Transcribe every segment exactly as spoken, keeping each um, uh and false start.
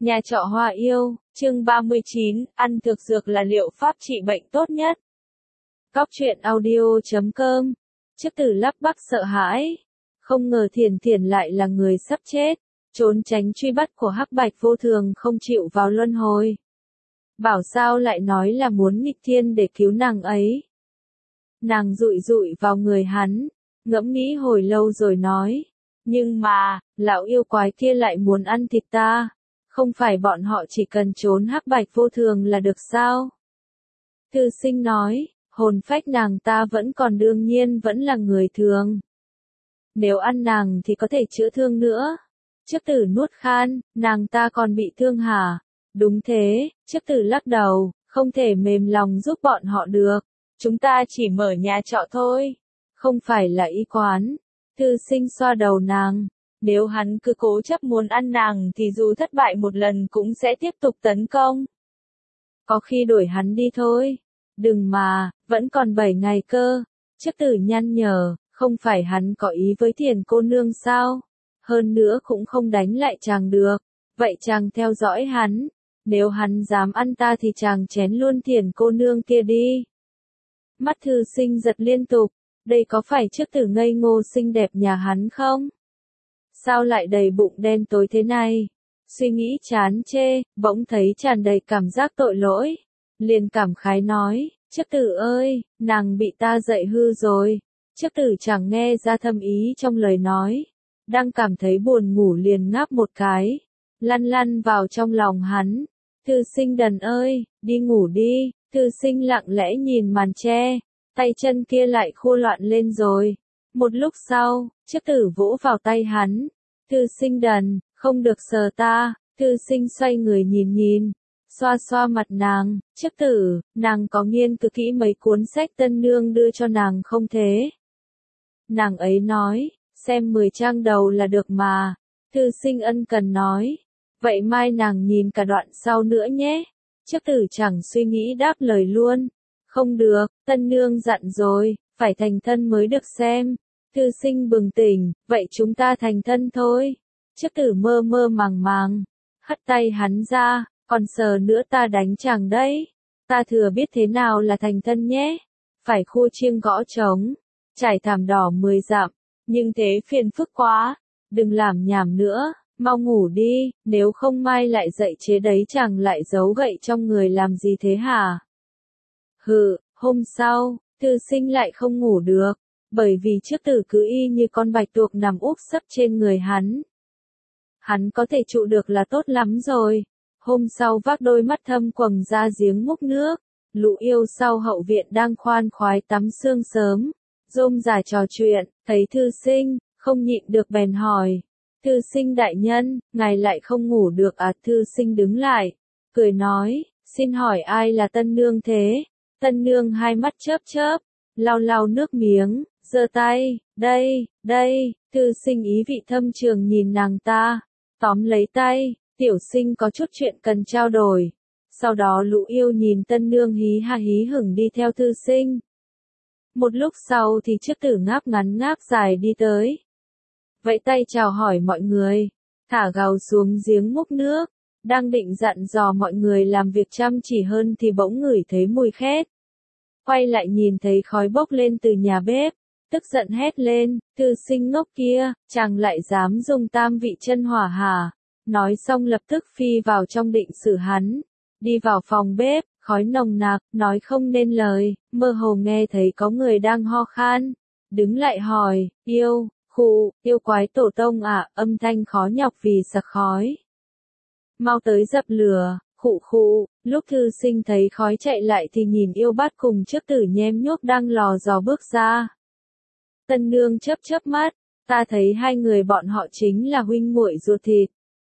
Nhà trọ Hoa Yêu, chương ba mươi chín, ăn thực dược là liệu pháp trị bệnh tốt nhất. Cóc truyện audio chấm com. Chức Tử lắp bắp sợ hãi. Không ngờ Thiền Thiền lại là người sắp chết, trốn tránh truy bắt của Hắc Bạch Vô Thường không chịu vào luân hồi. Bảo sao lại nói là muốn nghịch thiên để cứu nàng ấy. Nàng dụi dụi vào người hắn, ngẫm nghĩ hồi lâu rồi nói. Nhưng mà, lão yêu quái kia lại muốn ăn thịt ta. Không phải bọn họ chỉ cần trốn Hắc Bạch Vô Thường là được sao? Thư Sinh nói, hồn phách nàng ta vẫn còn đương nhiên vẫn là người thường. Nếu ăn nàng thì có thể chữa thương nữa. Chức Tử nuốt khan, nàng ta còn bị thương hả? Đúng thế, Chức Tử lắc đầu, không thể mềm lòng giúp bọn họ được. Chúng ta chỉ mở nhà trọ thôi, không phải là y quán. Thư Sinh xoa đầu nàng. Nếu hắn cứ cố chấp muốn ăn nàng thì dù thất bại một lần cũng sẽ tiếp tục tấn công. Có khi đuổi hắn đi thôi. Đừng mà, vẫn còn bảy ngày cơ. Chức Tử nhăn nhở, không phải hắn có ý với Thiền cô nương sao? Hơn nữa cũng không đánh lại chàng được. Vậy chàng theo dõi hắn. Nếu hắn dám ăn ta thì chàng chén luôn Thiền cô nương kia đi. Mắt Thư Sinh giật liên tục. Đây có phải Chức Tử ngây ngô xinh đẹp nhà hắn không? Sao lại đầy bụng đen tối thế này? Suy nghĩ chán chê, bỗng thấy tràn đầy cảm giác tội lỗi. Liền cảm khái nói, Chức Tử ơi, nàng bị ta dạy hư rồi. Chức Tử chẳng nghe ra thâm ý trong lời nói. Đang cảm thấy buồn ngủ liền ngáp một cái. Lăn lăn vào trong lòng hắn. Thư Sinh đần ơi, đi ngủ đi. Thư Sinh lặng lẽ nhìn màn tre. Tay chân kia lại khô loạn lên rồi. Một lúc sau, Chức Tử vỗ vào tay hắn. Thư Sinh đần, không được sờ ta. Thư Sinh xoay người nhìn nhìn. Xoa xoa mặt nàng. Chức Tử, nàng có nghiên cứu kỹ mấy cuốn sách tân nương đưa cho nàng không thế? Nàng ấy nói, xem mười trang đầu là được mà. Thư Sinh ân cần nói. Vậy mai nàng nhìn cả đoạn sau nữa nhé. Chức Tử chẳng suy nghĩ đáp lời luôn. Không được, tân nương dặn rồi, phải thành thân mới được xem. Thư Sinh bừng tỉnh, vậy chúng ta thành thân thôi. Chức Tử mơ mơ màng màng, hất tay hắn ra, còn sờ nữa ta đánh chàng đấy. Ta thừa biết thế nào là thành thân nhé. Phải khua chiêng gõ trống, trải thảm đỏ mười dặm, nhưng thế phiền phức quá. Đừng làm nhảm nữa, mau ngủ đi, nếu không mai lại dậy chế đấy chàng lại giấu gậy trong người làm gì thế hả? Hừ, hôm sau, Thư Sinh lại không ngủ được. Bởi vì Chức Tử cứ y như con bạch tuộc nằm úp sấp trên người hắn. Hắn có thể trụ được là tốt lắm rồi. Hôm sau vác đôi mắt thâm quầng ra giếng múc nước. Lũ yêu sau hậu viện đang khoan khoái tắm sương sớm. Rôm rả trò chuyện, thấy Thư Sinh, không nhịn được bèn hỏi. Thư Sinh đại nhân, ngài lại không ngủ được à? Thư Sinh đứng lại, cười nói, xin hỏi ai là tân nương thế? Tân nương hai mắt chớp chớp, lau lau nước miếng. Giơ tay, đây, đây. Thư Sinh ý vị thâm trường nhìn nàng ta, tóm lấy tay. Tiểu sinh có chút chuyện cần trao đổi. Sau đó lũ yêu nhìn tân nương hí ha hí hửng đi theo Thư Sinh. Một lúc sau thì Chức Tử ngáp ngắn ngáp dài đi tới. Vẫy tay chào hỏi mọi người, thả gàu xuống giếng múc nước. Đang định dặn dò mọi người làm việc chăm chỉ hơn thì bỗng ngửi thấy mùi khét. Quay lại nhìn thấy khói bốc lên từ nhà bếp. Tức giận hét lên, Thư Sinh ngốc kia, chàng lại dám dùng tam vị chân hỏa hả? Nói xong lập tức phi vào trong định xử hắn. Đi vào phòng bếp, khói nồng nặc, nói không nên lời, mơ hồ nghe thấy có người đang ho khan. Đứng lại hỏi, yêu, khụ, yêu quái tổ tông à? Âm thanh khó nhọc vì sặc khói. Mau tới dập lửa, khụ khụ. Lúc Thư Sinh thấy khói chạy lại thì nhìn yêu bát cùng Chức Tử nhem nhuốc đang lò dò bước ra. Tân nương chớp chớp mắt, ta thấy hai người bọn họ chính là huynh muội ruột thịt.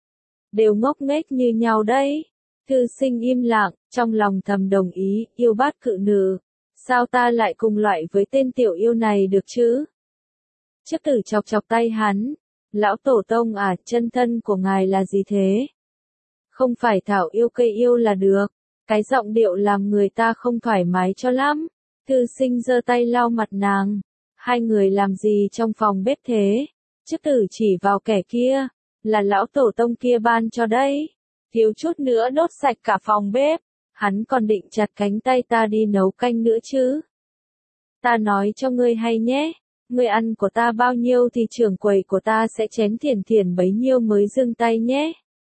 Đều ngốc nghếch như nhau đấy. Thư Sinh im lặng, trong lòng thầm đồng ý, yêu bát cự nữ. Sao ta lại cùng loại với tên tiểu yêu này được chứ? Chức Tử chọc chọc tay hắn. Lão tổ tông à, chân thân của ngài là gì thế? Không phải thảo yêu cây yêu là được. Cái giọng điệu làm người ta không thoải mái cho lắm. Thư Sinh giơ tay lau mặt nàng. Hai người làm gì trong phòng bếp thế? Chức Tử chỉ vào kẻ kia. Là lão tổ tông kia ban cho đấy. thiếu chút nữa đốt sạch cả phòng bếp. Hắn còn định chặt cánh tay ta đi nấu canh nữa chứ. Ta nói cho ngươi hay nhé, ngươi ăn của ta bao nhiêu thì trưởng quầy của ta sẽ chén Thiển Thiển bấy nhiêu mới dừng tay nhé.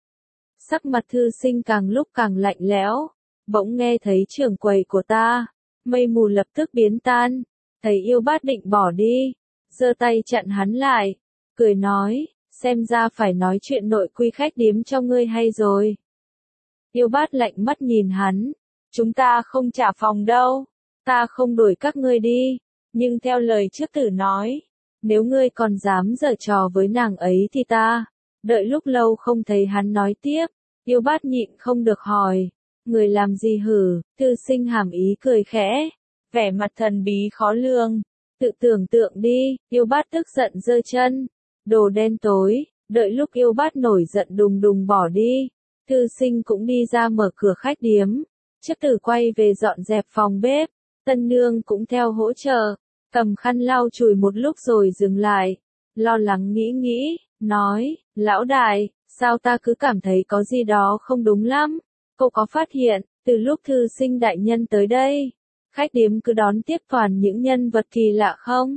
Sắc mặt thư sinh càng lúc càng lạnh lẽo, bỗng nghe thấy trưởng quầy của ta, mây mù lập tức biến tan, thấy Yêu Bát định bỏ đi, giơ tay chặn hắn lại, cười nói, xem ra phải nói chuyện nội quy khách điếm cho ngươi hay rồi. Yêu Bát lạnh mắt nhìn hắn, chúng ta không trả phòng đâu, ta không đuổi các ngươi đi, nhưng theo lời trước tử nói, nếu ngươi còn dám giở trò với nàng ấy thì ta, đợi lúc lâu không thấy hắn nói tiếp, Yêu Bát nhịn không được hỏi, người làm gì hử, thư sinh hàm ý cười khẽ, vẻ mặt thần bí khó lường, tự tưởng tượng đi, Yêu Bát tức giận giơ chân, đồ đen tối, đợi lúc Yêu Bát nổi giận đùng đùng bỏ đi, thư sinh cũng đi ra mở cửa khách điếm, chức tử quay về dọn dẹp phòng bếp, tân nương cũng theo hỗ trợ, cầm khăn lau chùi một lúc rồi dừng lại, lo lắng nghĩ nghĩ, nói, lão đại, sao ta cứ cảm thấy có gì đó không đúng lắm, cô có phát hiện, từ lúc thư sinh đại nhân tới đây, khách điếm cứ đón tiếp toàn những nhân vật kỳ lạ không?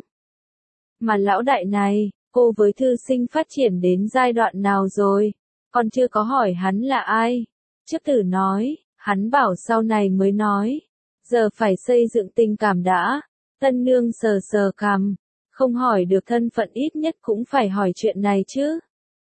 Mà lão đại này, cô với thư sinh phát triển đến giai đoạn nào rồi? Còn chưa có hỏi hắn là ai? Chức tử nói, hắn bảo sau này mới nói. Giờ phải xây dựng tình cảm đã. Tân nương sờ sờ cằm. Không hỏi được thân phận ít nhất cũng phải hỏi chuyện này chứ.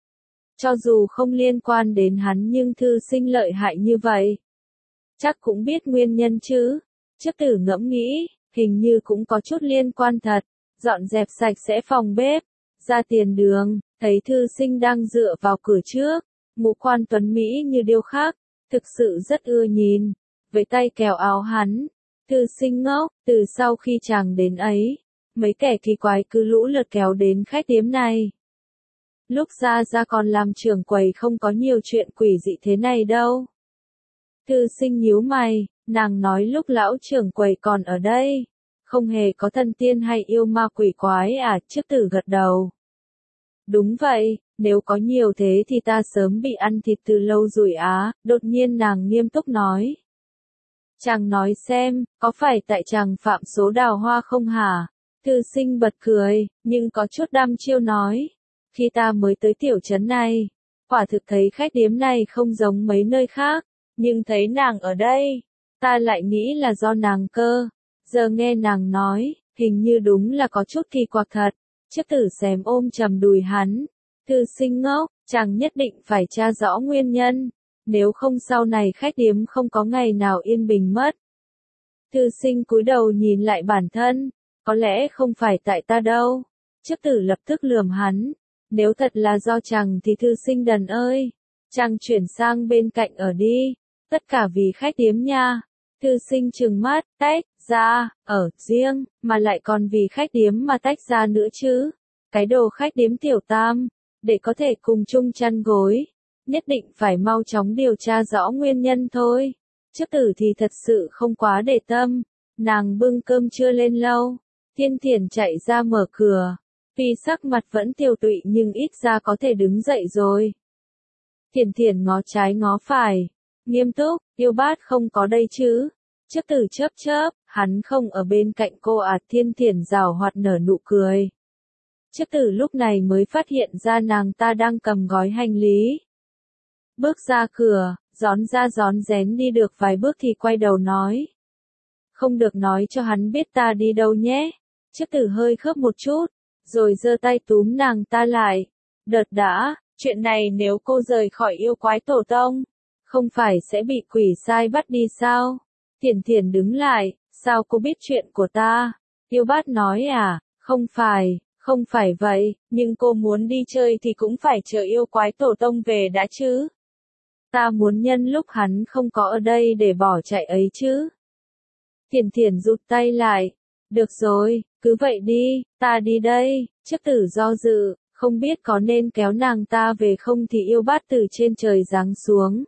Cho dù không liên quan đến hắn nhưng thư sinh lợi hại như vậy. Chắc cũng biết nguyên nhân chứ. Chức tử ngẫm nghĩ, hình như cũng có chút liên quan thật. Dọn dẹp sạch sẽ phòng bếp. Ra tiền đường, thấy thư sinh đang dựa vào cửa trước. Ngũ quan tuấn Mỹ như điêu khắc, thực sự rất ưa nhìn, với tay kéo áo hắn, thư sinh ngốc, từ sau khi chàng đến ấy, mấy kẻ kỳ quái cứ lũ lượt kéo đến khách điếm này. Lúc ra ra còn làm trưởng quầy không có nhiều chuyện quỷ dị thế này đâu. Thư sinh nhíu mày, nàng nói lúc lão trưởng quầy còn ở đây, không hề có thần tiên hay yêu ma quỷ quái à, chức tử gật đầu. Đúng vậy, nếu có nhiều thế thì ta sớm bị ăn thịt từ lâu rồi á, đột nhiên nàng nghiêm túc nói. Chàng nói xem, có phải tại chàng phạm số đào hoa không hả? Thư sinh bật cười, nhưng có chút đăm chiêu nói. Khi ta mới tới tiểu trấn này, quả thực thấy khách điếm này không giống mấy nơi khác, nhưng thấy nàng ở đây, ta lại nghĩ là do nàng cơ. Giờ nghe nàng nói, hình như đúng là có chút kỳ quặc thật. Chức tử xém ôm chầm đùi hắn. Thư sinh ngốc, chàng nhất định phải tra rõ nguyên nhân. Nếu không sau này khách điếm không có ngày nào yên bình mất. Thư sinh cúi đầu nhìn lại bản thân. Có lẽ không phải tại ta đâu. Chức tử lập tức lườm hắn. Nếu thật là do chàng thì thư sinh đần ơi. Chàng chuyển sang bên cạnh ở đi. Tất cả vì khách điếm nha. Thư sinh trừng mắt, tách ra, ở riêng, mà lại còn vì khách điếm mà tách ra nữa chứ. Cái đồ khách điếm tiểu tam, để có thể cùng chung chăn gối, nhất định phải mau chóng điều tra rõ nguyên nhân thôi. Chức tử thì thật sự không quá để tâm, nàng bưng cơm trưa lên lâu, Thiên Thiển chạy ra mở cửa, tuy sắc mặt vẫn tiều tụy nhưng ít ra có thể đứng dậy rồi. Thiển Thiển ngó trái ngó phải, nghiêm túc, Yêu Bát không có đây chứ. Chức tử chớp chớp, hắn không ở bên cạnh cô à, Thiên Thiển giảo hoạt nở nụ cười. Chức tử lúc này mới phát hiện ra nàng ta đang cầm gói hành lý. Bước ra cửa, rón ra rón rén đi được vài bước thì quay đầu nói. Không được nói cho hắn biết ta đi đâu nhé. Chức tử hơi khớp một chút, rồi giơ tay túm nàng ta lại. Đợt đã, chuyện này nếu cô rời khỏi yêu quái tổ tông, không phải sẽ bị quỷ sai bắt đi sao? Thiển Thiển đứng lại, sao cô biết chuyện của ta? Yêu Bát nói à, không phải, không phải vậy, nhưng cô muốn đi chơi thì cũng phải chờ yêu quái tổ tông về đã chứ. Ta muốn nhân lúc hắn không có ở đây để bỏ chạy ấy chứ. Thiển Thiển rụt tay lại, được rồi, cứ vậy đi, ta đi đây. Chức tử do dự, không biết có nên kéo nàng ta về không thì Yêu Bát từ trên trời giáng xuống.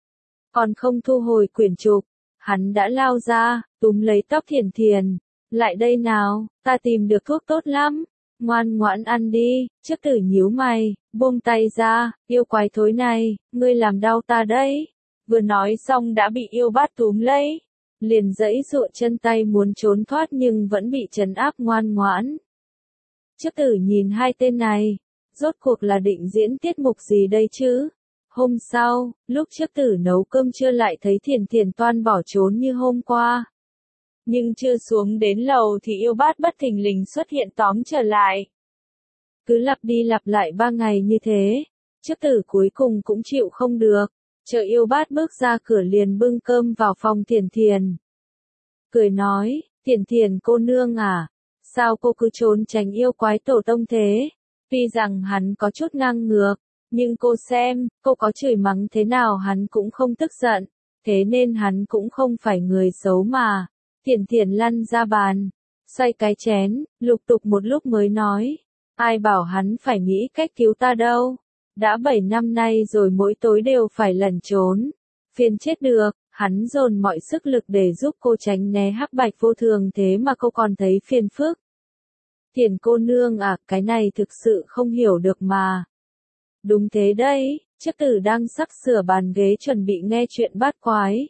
Còn không thu hồi quyển trục. Hắn đã lao ra, túm lấy tóc Thiển Thiển, lại đây nào, ta tìm được thuốc tốt lắm, ngoan ngoãn ăn đi. Trước Tử nhíu mày, buông tay ra, yêu quái thối này, ngươi làm đau ta đấy. Vừa nói xong đã bị yêu bát túm lấy, liền giãy giụa chân tay muốn trốn thoát nhưng vẫn bị trấn áp ngoan ngoãn. Trước Tử nhìn hai tên này, rốt cuộc là định diễn tiết mục gì đây chứ? Hôm sau, lúc Trước Tử nấu cơm trưa lại thấy Thiền Thiền toan bỏ trốn như hôm qua. Nhưng chưa xuống đến lầu thì yêu bát bất thình lình xuất hiện tóm trở lại. Cứ lặp đi lặp lại ba ngày như thế, Trước Tử cuối cùng cũng chịu không được, chờ yêu bát bước ra cửa liền bưng cơm vào phòng Thiền Thiền. Cười nói, Thiền Thiền cô nương à, sao cô cứ trốn tránh yêu quái tổ tông thế? Tuy rằng hắn có chút ngang ngược, nhưng cô xem, cô có chửi mắng thế nào hắn cũng không tức giận, thế nên hắn cũng không phải người xấu mà. Thiền Thiền lăn ra bàn, xoay cái chén, lục tục một lúc mới nói, ai bảo hắn phải nghĩ cách cứu ta đâu, đã bảy năm nay rồi mỗi tối đều phải lẩn trốn, phiền chết được, hắn dồn mọi sức lực để giúp cô tránh né hắc bạch vô thường thế mà cô còn thấy phiền phức. Thiền cô nương à, cái này thực sự không hiểu được mà. Đúng thế đấy, Trước Tử đang sắp sửa bàn ghế chuẩn bị nghe chuyện bát quái.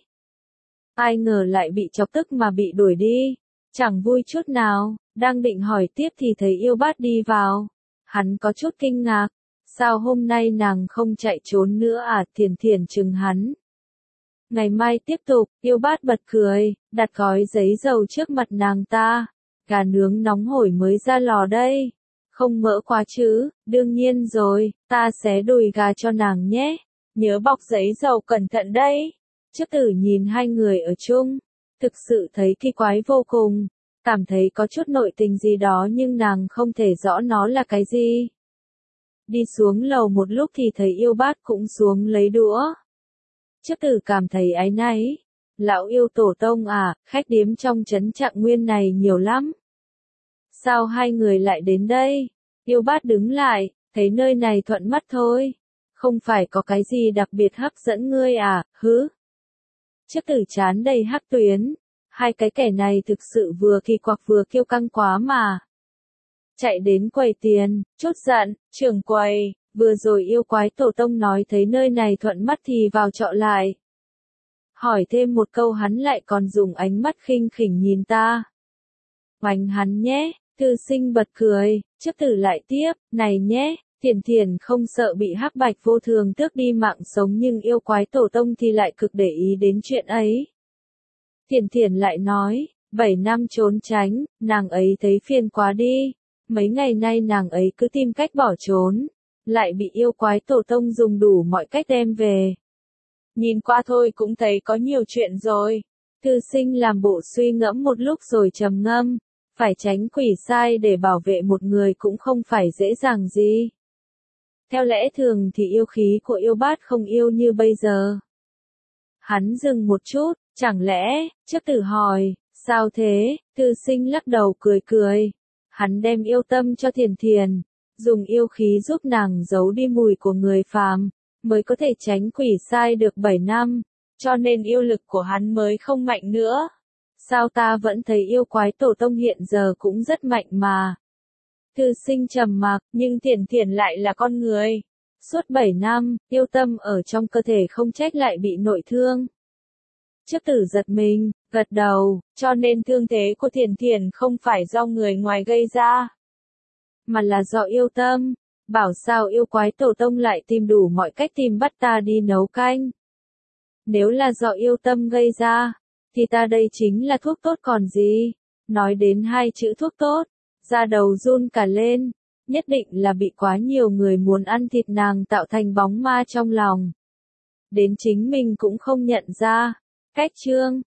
Ai ngờ lại bị chọc tức mà bị đuổi đi, chẳng vui chút nào, đang định hỏi tiếp thì thấy yêu bát đi vào. Hắn có chút kinh ngạc, sao hôm nay nàng không chạy trốn nữa à? Thiền Thiền chừng hắn. Ngày mai tiếp tục, yêu bát bật cười, đặt gói giấy dầu trước mặt nàng ta. Gà nướng nóng hổi mới ra lò đây. Không mỡ quá chứ, đương nhiên rồi, ta xé đùi gà cho nàng nhé. Nhớ bọc giấy dầu cẩn thận đấy. Trước Tử nhìn hai người ở chung, thực sự thấy kỳ quái vô cùng, cảm thấy có chút nội tình gì đó nhưng nàng không thể rõ nó là cái gì. Đi xuống lầu một lúc thì thấy yêu bát cũng xuống lấy đũa. Trước Tử cảm thấy áy náy, lão yêu tổ tông à, khách điếm trong trấn Trạng Nguyên này nhiều lắm. Sao hai người lại đến đây? Yêu bát đứng lại, thấy nơi này thuận mắt thôi. Không phải có cái gì đặc biệt hấp dẫn ngươi à, hứ? Trước Tử chán đầy hắc tuyến, hai cái kẻ này thực sự vừa kỳ quặc vừa kiêu căng quá mà. Chạy đến quầy tiền, chốt giận, trưởng quầy, vừa rồi yêu quái tổ tông nói thấy nơi này thuận mắt thì vào trọ lại. Hỏi thêm một câu hắn lại còn dùng ánh mắt khinh khỉnh nhìn ta. Oánh hắn nhé, Thư Sinh bật cười, Trước Tử lại tiếp, này nhé. Thiền Thiền không sợ bị hắc bạch vô thường tước đi mạng sống nhưng yêu quái tổ tông thì lại cực để ý đến chuyện ấy. Thiền Thiền lại nói, bảy năm trốn tránh, nàng ấy thấy phiền quá đi, mấy ngày nay nàng ấy cứ tìm cách bỏ trốn, lại bị yêu quái tổ tông dùng đủ mọi cách đem về. Nhìn qua thôi cũng thấy có nhiều chuyện rồi. Thư Sinh làm bộ suy ngẫm một lúc rồi trầm ngâm, phải tránh quỷ sai để bảo vệ một người cũng không phải dễ dàng gì. Theo lẽ thường thì yêu khí của yêu bát không yêu như bây giờ. Hắn dừng một chút, chẳng lẽ, Trước Tử hỏi, sao thế? Thư Sinh lắc đầu cười cười. Hắn đem yêu tâm cho Thiền Thiền, dùng yêu khí giúp nàng giấu đi mùi của người phàm, mới có thể tránh quỷ sai được bảy năm, cho nên yêu lực của hắn mới không mạnh nữa. Sao ta vẫn thấy yêu quái tổ tông hiện giờ cũng rất mạnh mà. Thư Sinh trầm mặc, nhưng Thiền Thiền lại là con người. Suốt bảy năm, yêu tâm ở trong cơ thể không trách lại bị nội thương. Trước Tử giật mình, gật đầu, cho nên thương thế của Thiền Thiền không phải do người ngoài gây ra, mà là do yêu tâm. Bảo sao yêu quái tổ tông lại tìm đủ mọi cách tìm bắt ta đi nấu canh. Nếu là do yêu tâm gây ra, thì ta đây chính là thuốc tốt còn gì. Nói đến hai chữ thuốc tốt, da đầu run cả lên, nhất định là bị quá nhiều người muốn ăn thịt nàng tạo thành bóng ma trong lòng. Đến chính mình cũng không nhận ra. Cách chương